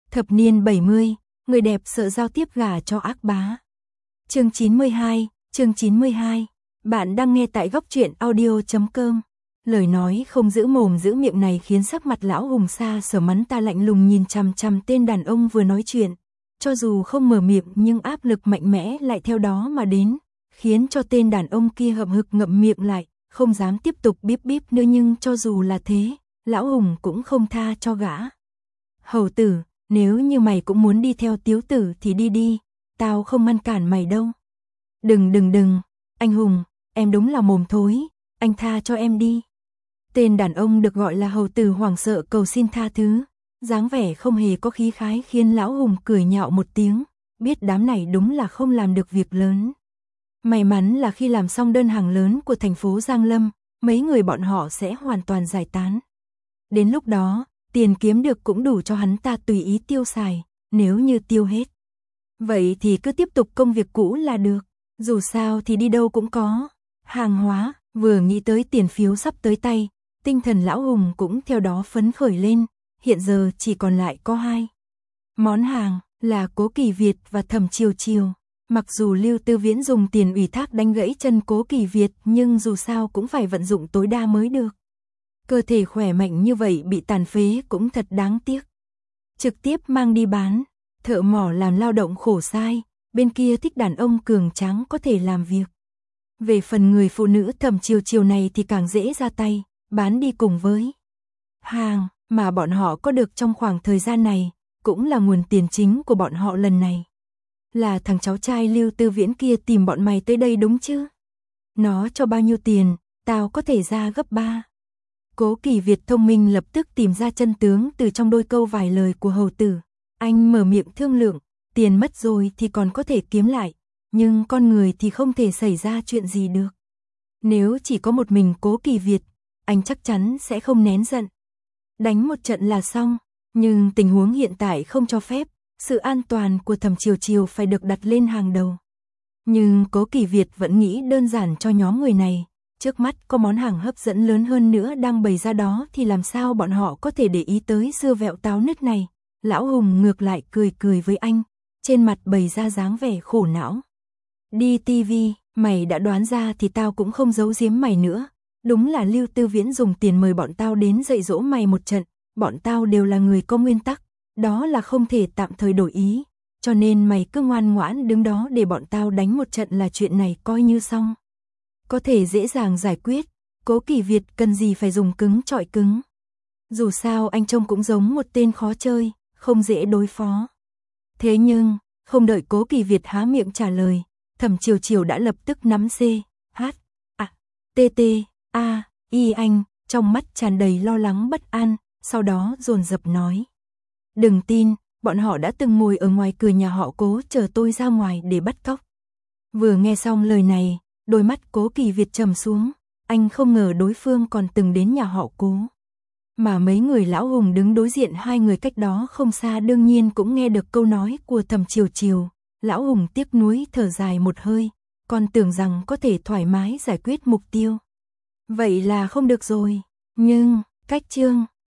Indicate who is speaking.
Speaker 1: Thập niên 70, người đẹp sợ giao tiếp gả cho ác bá. Chương 92. Bạn đang nghe tại góc truyện audio.com. Lời nói không giữ mồm giữ miệng này khiến sắc mặt lão Hùng Sa Sở Mắn ta lạnh lùng nhìn chằm chằm tên đàn ông vừa nói chuyện. Cho dù không mở miệng nhưng áp lực mạnh mẽ lại theo đó mà đến, khiến cho tên đàn ông kia hậm hực ngậm miệng lại, không dám tiếp tục bíp bíp nữa. Nhưng cho dù là thế, lão Hùng cũng không tha cho gã. Hầu tử, nếu như mày cũng muốn đi theo Tiếu tử thì đi đi, tao không ngăn cản mày đâu. Đừng, anh Hùng, em đúng là mồm thối, anh tha cho em đi. Tên đàn ông được gọi là hầu tử hoảng sợ cầu xin tha thứ, dáng vẻ không hề có khí khái khiến lão Hùng cười nhạo một tiếng, biết đám này đúng là không làm được việc lớn. May mắn là khi làm xong đơn hàng lớn của thành phố Giang Lâm, mấy người bọn họ sẽ hoàn toàn giải tán. Đến lúc đó, tiền kiếm được cũng đủ cho hắn ta tùy ý tiêu xài, nếu như tiêu hết. Vậy thì cứ tiếp tục công việc cũ là được, dù sao thì đi đâu cũng có hàng hóa. Vừa nghĩ tới tiền phiếu sắp tới tay, tinh thần lão Hùng cũng theo đó phấn khởi lên. Hiện giờ chỉ còn lại có hai món hàng là Cố Kỳ Việt và Thẩm Chiều Chiều. Mặc dù Lưu Tư Viễn dùng tiền ủy thác đánh gãy chân Cố Kỳ Việt, nhưng dù sao cũng phải vận dụng tối đa mới được. Cơ thể khỏe mạnh như vậy bị tàn phế cũng thật đáng tiếc. Trực tiếp mang đi bán, thợ mỏ làm lao động khổ sai, bên kia thích đàn ông cường tráng có thể làm việc. Về phần người phụ nữ Thẩm Chiều Chiều này thì càng dễ ra tay, bán đi cùng với hàng mà bọn họ có được trong khoảng thời gian này, cũng là nguồn tiền chính của bọn họ lần này. Là thằng cháu trai Lưu Tư Viễn kia tìm bọn mày tới đây đúng chứ? Nó cho bao nhiêu tiền, tao có thể ra gấp 3. Cố Kỳ Việt thông minh lập tức tìm ra chân tướng từ trong đôi câu vài lời của hầu tử. Anh mở miệng thương lượng, tiền mất rồi thì còn có thể kiếm lại, nhưng con người thì không thể xảy ra chuyện gì được. Nếu chỉ có một mình Cố Kỳ Việt, anh chắc chắn sẽ không nén giận. Đánh một trận là xong, nhưng tình huống hiện tại không cho phép, sự an toàn của Thẩm Chiều Chiều phải được đặt lên hàng đầu. Nhưng Cố Kỳ Việt vẫn nghĩ đơn giản cho nhóm người này, trước mắt có món hàng hấp dẫn lớn hơn nữa đang bày ra đó thì làm sao bọn họ có thể để ý tới dưa vẹo táo nứt này. Lão Hùng ngược lại cười với anh, trên mặt bày ra dáng vẻ khổ não. Đi tivi, mày đã đoán ra thì tao cũng không giấu giếm mày nữa. Đúng là Lưu Tư Viễn dùng tiền mời bọn tao đến dạy dỗ mày một trận, bọn tao đều là người có nguyên tắc, đó là không thể tạm thời đổi ý, cho nên mày cứ ngoan ngoãn đứng đó để bọn tao đánh một trận là chuyện này coi như xong. Có thể dễ dàng giải quyết, Cố Kỳ Việt cần gì phải dùng cứng chọi cứng. Dù sao anh trông cũng giống một tên khó chơi, không dễ đối phó. Thế nhưng, không đợi Cố Kỳ Việt há miệng trả lời, Thẩm Chiều Chiều đã lập tức nắm CHATTAI anh, trong mắt tràn đầy lo lắng bất an, sau đó dồn dập nói. Đừng tin, bọn họ đã từng ngồi ở ngoài cửa nhà họ Cố chờ tôi ra ngoài để bắt cóc. Vừa nghe xong lời này, đôi mắt Cố Kỳ Việt trầm xuống, anh không ngờ đối phương còn từng đến nhà họ Cố. Mà mấy người lão Hùng đứng đối diện hai người cách đó không xa đương nhiên cũng nghe được câu nói của Thẩm Chiều Chiều. Lão Hùng tiếc nuối thở dài một hơi, còn tưởng rằng có thể thoải mái giải quyết mục tiêu. Vậy là không được rồi, nhưng, cách chương